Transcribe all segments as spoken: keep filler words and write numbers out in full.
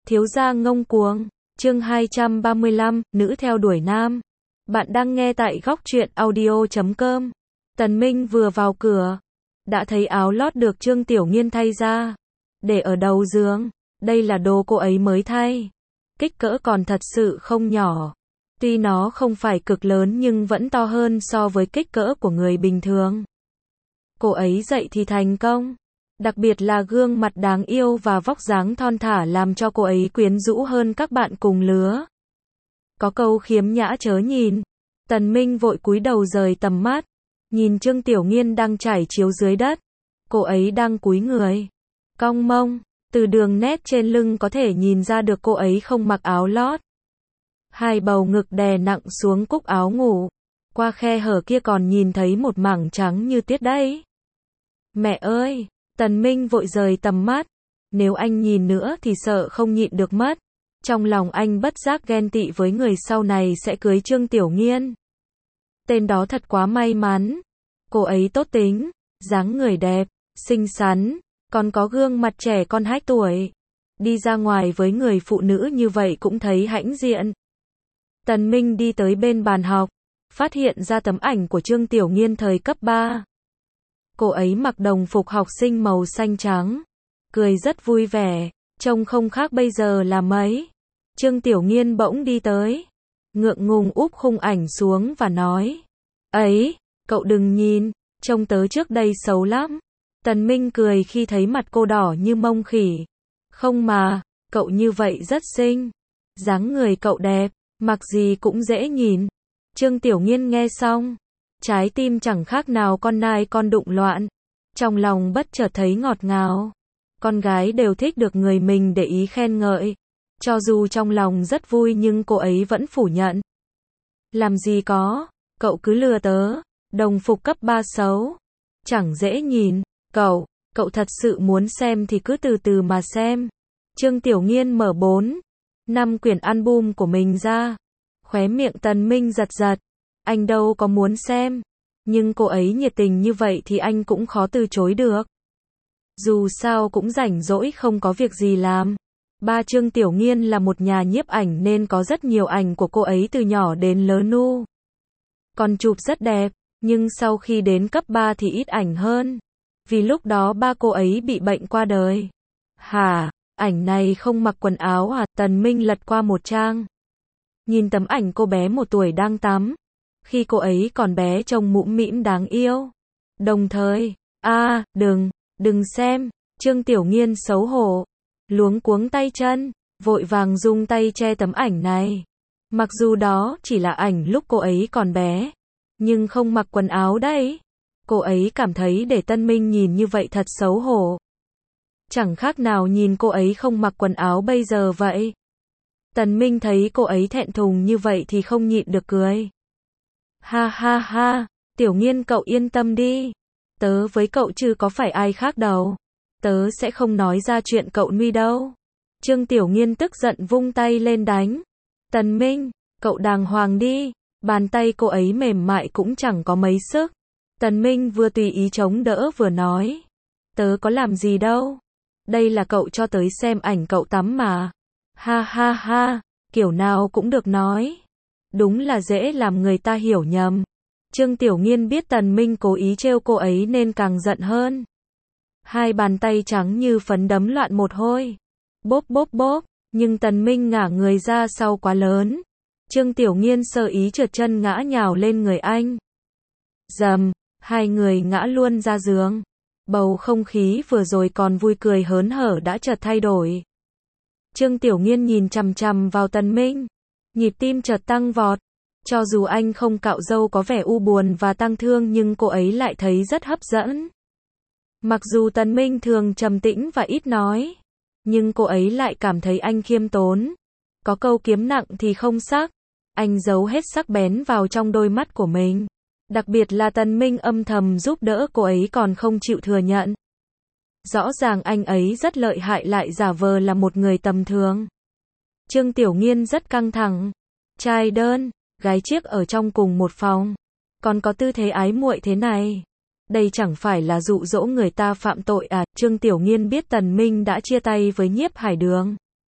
Thiếu gia ngông cuồng, chương hai trăm ba mươi lăm, nữ theo đuổi nam. Bạn đang nghe tại góc truyện audio chấm com. Tần Minh vừa vào cửa, đã thấy áo lót được Trương Tiểu Nghiên thay ra, để ở đầu giường. Đây là đồ cô ấy mới thay. Kích cỡ còn thật sự không nhỏ. Tuy nó không phải cực lớn nhưng vẫn to hơn so với kích cỡ của người bình thường. Cô ấy dậy thì thành công. Đặc biệt là gương mặt đáng yêu và vóc dáng thon thả làm cho cô ấy quyến rũ hơn các bạn cùng lứa. Có câu khiếm nhã chớ nhìn. Tần Minh vội cúi đầu rời tầm mắt, nhìn Trương Tiểu Nghiên đang trải chiếu dưới đất. Cô ấy đang cúi người, cong mông, từ đường nét trên lưng có thể nhìn ra được cô ấy không mặc áo lót. Hai bầu ngực đè nặng xuống cúc áo ngủ, qua khe hở kia còn nhìn thấy một mảng trắng như tuyết đấy. Mẹ ơi! Tần Minh vội rời tầm mắt, nếu anh nhìn nữa thì sợ không nhịn được mất. Trong lòng anh bất giác ghen tị với người sau này sẽ cưới Trương Tiểu Nghiên. Tên đó thật quá may mắn. Cô ấy tốt tính, dáng người đẹp, xinh xắn, còn có gương mặt trẻ con hai tuổi. Đi ra ngoài với người phụ nữ như vậy cũng thấy hãnh diện. Tần Minh đi tới bên bàn học, phát hiện ra tấm ảnh của Trương Tiểu Nghiên thời cấp ba. Cô ấy mặc đồng phục học sinh màu xanh trắng, cười rất vui vẻ, trông không khác bây giờ là mấy. Trương Tiểu Nghiên bỗng đi tới, ngượng ngùng úp khung ảnh xuống và nói: "Ấy, cậu đừng nhìn, trông tớ trước đây xấu lắm." Tần Minh cười khi thấy mặt cô đỏ như mông khỉ. "Không mà, cậu như vậy rất xinh, dáng người cậu đẹp, mặc gì cũng dễ nhìn." Trương Tiểu Nghiên nghe xong, trái tim chẳng khác nào con nai con đụng loạn, trong lòng bất chợt thấy ngọt ngào. Con gái đều thích được người mình để ý khen ngợi. Cho dù trong lòng rất vui nhưng cô ấy vẫn phủ nhận. "Làm gì có, cậu cứ lừa tớ, đồng phục cấp ba xấu, chẳng dễ nhìn, cậu, cậu thật sự muốn xem thì cứ từ từ mà xem." Trương Tiểu Nghiên mở bốn, năm quyển album của mình ra, khóe miệng Tần Minh giật giật. Anh đâu có muốn xem, nhưng cô ấy nhiệt tình như vậy thì anh cũng khó từ chối được. Dù sao cũng rảnh rỗi không có việc gì làm. Ba Trương Tiểu Nghiên là một nhà nhiếp ảnh nên có rất nhiều ảnh của cô ấy từ nhỏ đến lớn nu. Còn chụp rất đẹp, nhưng sau khi đến cấp ba thì ít ảnh hơn. Vì lúc đó ba cô ấy bị bệnh qua đời. Hả, ảnh này không mặc quần áo à? Tần Minh lật qua một trang, nhìn tấm ảnh cô bé một tuổi đang tắm. Khi cô ấy còn bé trông mũm mĩm đáng yêu. Đồng thời, a à, đừng, đừng xem. Trương Tiểu Nghiên xấu hổ, luống cuống tay chân, vội vàng dùng tay che tấm ảnh này. Mặc dù đó chỉ là ảnh lúc cô ấy còn bé, nhưng không mặc quần áo đấy. Cô ấy cảm thấy để Tân Minh nhìn như vậy thật xấu hổ. Chẳng khác nào nhìn cô ấy không mặc quần áo bây giờ vậy. Tần Minh thấy cô ấy thẹn thùng như vậy thì không nhịn được cười. Ha ha ha, Tiểu Nghiên cậu yên tâm đi. Tớ với cậu chứ có phải ai khác đâu. Tớ sẽ không nói ra chuyện cậu nuôi đâu. Trương Tiểu Nghiên tức giận vung tay lên đánh. Tần Minh, cậu đàng hoàng đi. Bàn tay cô ấy mềm mại cũng chẳng có mấy sức. Tần Minh vừa tùy ý chống đỡ vừa nói: "Tớ có làm gì đâu. Đây là cậu cho tới xem ảnh cậu tắm mà." Ha ha ha, kiểu nào cũng được nói. Đúng là dễ làm người ta hiểu nhầm. Trương Tiểu Nghiên biết Tần Minh cố ý trêu cô ấy nên càng giận hơn. Hai bàn tay trắng như phấn đấm loạn một hồi. Bốp bốp bốp, nhưng Tần Minh ngả người ra sau quá lớn. Trương Tiểu Nghiên sơ ý trượt chân ngã nhào lên người anh. Dầm, hai người ngã luôn ra giường. Bầu không khí vừa rồi còn vui cười hớn hở đã chợt thay đổi. Trương Tiểu Nghiên nhìn chằm chằm vào Tần Minh, nhịp tim chợt tăng vọt. Cho dù anh không cạo râu có vẻ u buồn và tang thương nhưng cô ấy lại thấy rất hấp dẫn. Mặc dù Tần Minh thường trầm tĩnh và ít nói, nhưng cô ấy lại cảm thấy anh khiêm tốn. Có câu kiếm nặng thì không sắc, anh giấu hết sắc bén vào trong đôi mắt của mình. Đặc biệt là Tần Minh âm thầm giúp đỡ cô ấy còn không chịu thừa nhận. Rõ ràng anh ấy rất lợi hại lại giả vờ là một người tầm thường. Trương Tiểu Nghiên rất căng thẳng. Trai đơn, gái chiếc ở trong cùng một phòng, còn có tư thế ái muội thế này. Đây chẳng phải là dụ dỗ người ta phạm tội à? Trương Tiểu Nghiên biết Tần Minh đã chia tay với Nhiếp Hải Đường.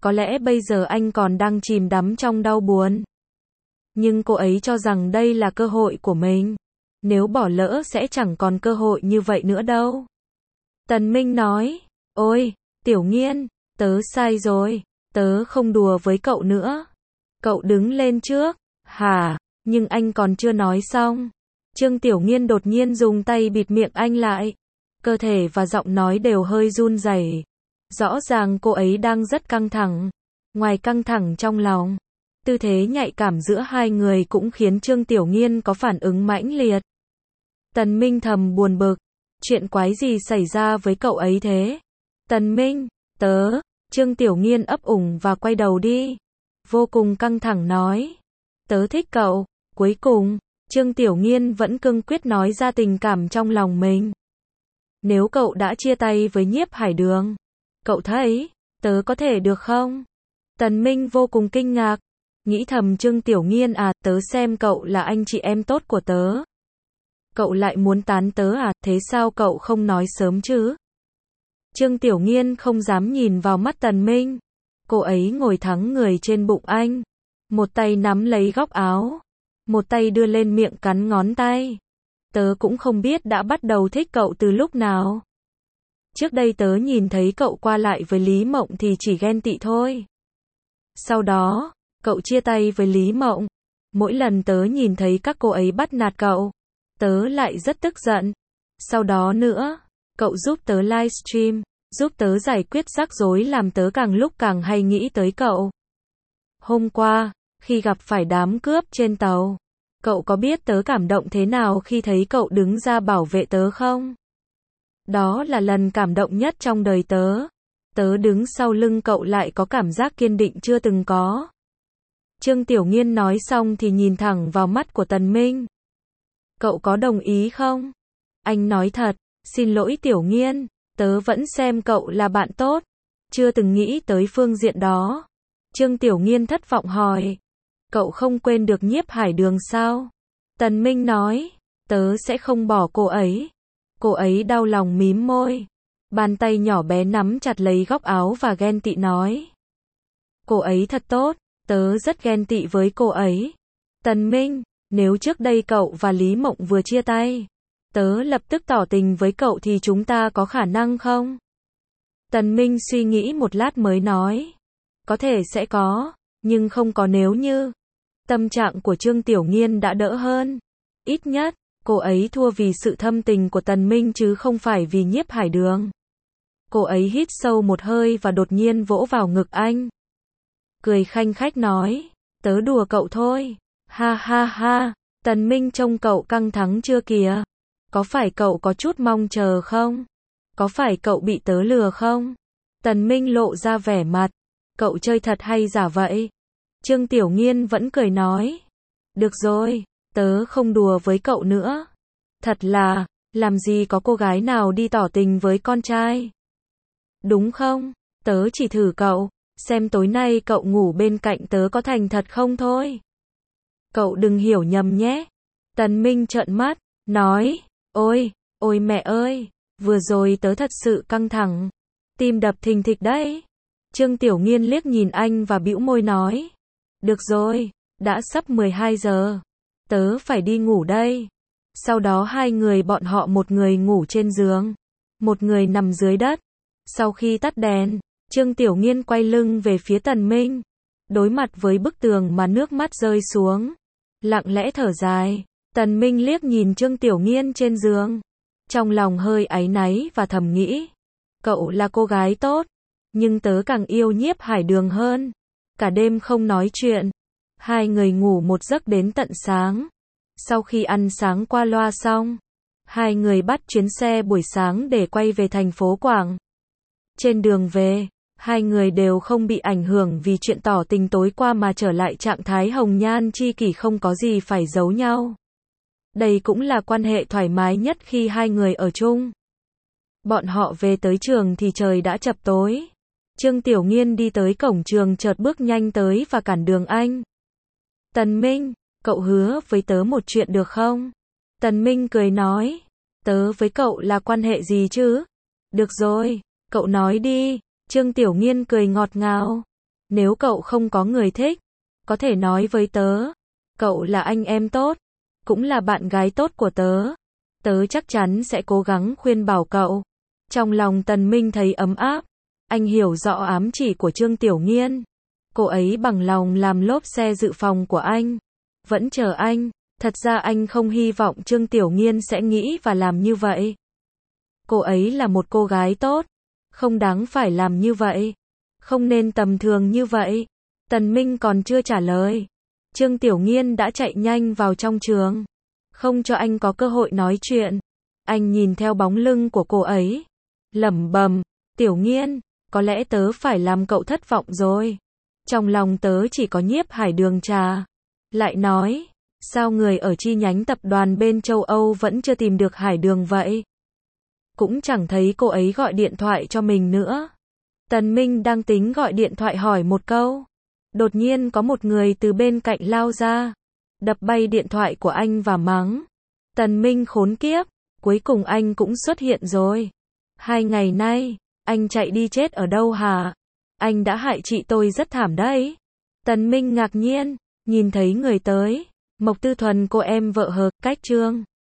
Có lẽ bây giờ anh còn đang chìm đắm trong đau buồn. Nhưng cô ấy cho rằng đây là cơ hội của mình. Nếu bỏ lỡ sẽ chẳng còn cơ hội như vậy nữa đâu. Tần Minh nói, ôi, Tiểu Nghiên, tớ sai rồi, tớ không đùa với cậu nữa. Cậu đứng lên trước, hả, nhưng anh còn chưa nói xong. Trương Tiểu Nghiên đột nhiên dùng tay bịt miệng anh lại. Cơ thể và giọng nói đều hơi run rẩy. Rõ ràng cô ấy đang rất căng thẳng. Ngoài căng thẳng trong lòng, tư thế nhạy cảm giữa hai người cũng khiến Trương Tiểu Nghiên có phản ứng mãnh liệt. Tần Minh thầm buồn bực. Chuyện quái gì xảy ra với cậu ấy thế? Tần Minh, tớ, Trương Tiểu Nghiên ấp ủng và quay đầu đi. Vô cùng căng thẳng nói. Tớ thích cậu. Cuối cùng, Trương Tiểu Nghiên vẫn cương quyết nói ra tình cảm trong lòng mình. Nếu cậu đã chia tay với Nhiếp Hải Đường, cậu thấy, tớ có thể được không? Tần Minh vô cùng kinh ngạc. Nghĩ thầm Trương Tiểu Nghiên à, tớ xem cậu là anh chị em tốt của tớ. Cậu lại muốn tán tớ à, thế sao cậu không nói sớm chứ? Trương Tiểu Nghiên không dám nhìn vào mắt Tần Minh. Cô ấy ngồi thắng người trên bụng anh. Một tay nắm lấy góc áo. Một tay đưa lên miệng cắn ngón tay. Tớ cũng không biết đã bắt đầu thích cậu từ lúc nào. Trước đây tớ nhìn thấy cậu qua lại với Lý Mộng thì chỉ ghen tị thôi. Sau đó, cậu chia tay với Lý Mộng. Mỗi lần tớ nhìn thấy các cô ấy bắt nạt cậu, tớ lại rất tức giận. Sau đó nữa, cậu giúp tớ livestream, giúp tớ giải quyết rắc rối làm tớ càng lúc càng hay nghĩ tới cậu. Hôm qua, khi gặp phải đám cướp trên tàu, cậu có biết tớ cảm động thế nào khi thấy cậu đứng ra bảo vệ tớ không? Đó là lần cảm động nhất trong đời tớ. Tớ đứng sau lưng cậu lại có cảm giác kiên định chưa từng có. Trương Tiểu Nghiên nói xong thì nhìn thẳng vào mắt của Tần Minh. Cậu có đồng ý không? Anh nói thật, xin lỗi Tiểu Nghiên, tớ vẫn xem cậu là bạn tốt, chưa từng nghĩ tới phương diện đó. Trương Tiểu Nghiên thất vọng hỏi, cậu không quên được Nhiếp Hải Đường sao? Tần Minh nói, tớ sẽ không bỏ cô ấy. Cô ấy đau lòng mím môi, bàn tay nhỏ bé nắm chặt lấy góc áo và ghen tị nói. Cô ấy thật tốt, tớ rất ghen tị với cô ấy. Tần Minh, nếu trước đây cậu và Lý Mộng vừa chia tay, tớ lập tức tỏ tình với cậu thì chúng ta có khả năng không? Tần Minh suy nghĩ một lát mới nói. Có thể sẽ có, nhưng không có nếu như. Tâm trạng của Trương Tiểu Nghiên đã đỡ hơn. Ít nhất, cô ấy thua vì sự thâm tình của Tần Minh chứ không phải vì Nhiếp Hải Đường. Cô ấy hít sâu một hơi và đột nhiên vỗ vào ngực anh. Cười khanh khách nói, tớ đùa cậu thôi. Ha ha ha, Tần Minh trông cậu căng thẳng chưa kìa. Có phải cậu có chút mong chờ không? Có phải cậu bị tớ lừa không? Tần Minh lộ ra vẻ mặt. Cậu chơi thật hay giả vậy? Trương Tiểu Nghiên vẫn cười nói. Được rồi, tớ không đùa với cậu nữa. Thật là, làm gì có cô gái nào đi tỏ tình với con trai. Đúng không? Tớ chỉ thử cậu, xem tối nay cậu ngủ bên cạnh tớ có thành thật không thôi. Cậu đừng hiểu nhầm nhé. Tần Minh trợn mắt, nói, ôi, ôi mẹ ơi, vừa rồi tớ thật sự căng thẳng. Tim đập thình thịch đấy. Trương Tiểu Nghiên liếc nhìn anh và bĩu môi nói. Được rồi, đã sắp mười hai giờ. Tớ phải đi ngủ đây. Sau đó hai người bọn họ một người ngủ trên giường, một người nằm dưới đất. Sau khi tắt đèn, Trương Tiểu Nghiên quay lưng về phía Tần Minh. Đối mặt với bức tường mà nước mắt rơi xuống. Lặng lẽ thở dài. Tần Minh liếc nhìn Trương Tiểu Nghiên trên giường. Trong lòng hơi áy náy và thầm nghĩ. Cậu là cô gái tốt. Nhưng tớ càng yêu Nhiếp Hải Đường hơn. Cả đêm không nói chuyện. Hai người ngủ một giấc đến tận sáng. Sau khi ăn sáng qua loa xong, hai người bắt chuyến xe buổi sáng để quay về thành phố Quảng. Trên đường về, hai người đều không bị ảnh hưởng vì chuyện tỏ tình tối qua mà trở lại trạng thái hồng nhan chi kỷ không có gì phải giấu nhau. Đây cũng là quan hệ thoải mái nhất khi hai người ở chung. Bọn họ về tới trường thì trời đã chập tối. Trương Tiểu Nghiên đi tới cổng trường chợt bước nhanh tới và cản đường anh. Tần Minh, cậu hứa với tớ một chuyện được không? Tần Minh cười nói, tớ với cậu là quan hệ gì chứ? Được rồi, cậu nói đi. Trương Tiểu Nghiên cười ngọt ngào. Nếu cậu không có người thích, có thể nói với tớ. Cậu là anh em tốt, cũng là bạn gái tốt của tớ. Tớ chắc chắn sẽ cố gắng khuyên bảo cậu. Trong lòng Tần Minh thấy ấm áp. Anh hiểu rõ ám chỉ của Trương Tiểu Nghiên. Cô ấy bằng lòng làm lốp xe dự phòng của anh. Vẫn chờ anh. Thật ra anh không hy vọng Trương Tiểu Nghiên sẽ nghĩ và làm như vậy. Cô ấy là một cô gái tốt. Không đáng phải làm như vậy. Không nên tầm thường như vậy. Tần Minh còn chưa trả lời. Trương Tiểu Nghiên đã chạy nhanh vào trong trường. Không cho anh có cơ hội nói chuyện. Anh nhìn theo bóng lưng của cô ấy. Lẩm bẩm, Tiểu Nghiên, có lẽ tớ phải làm cậu thất vọng rồi. Trong lòng tớ chỉ có Nhiếp Hải Đường trà. Lại nói, sao người ở chi nhánh tập đoàn bên châu Âu vẫn chưa tìm được Hải Đường vậy? Cũng chẳng thấy cô ấy gọi điện thoại cho mình nữa. Tần Minh đang tính gọi điện thoại hỏi một câu. Đột nhiên có một người từ bên cạnh lao ra. Đập bay điện thoại của anh và mắng. Tần Minh khốn kiếp, cuối cùng anh cũng xuất hiện rồi. Hai ngày nay, anh chạy đi chết ở đâu hả? Anh đã hại chị tôi rất thảm đấy. Tần Minh ngạc nhiên, nhìn thấy người tới. Mộc Tư Thuần cô em vợ Hờ, cách Trương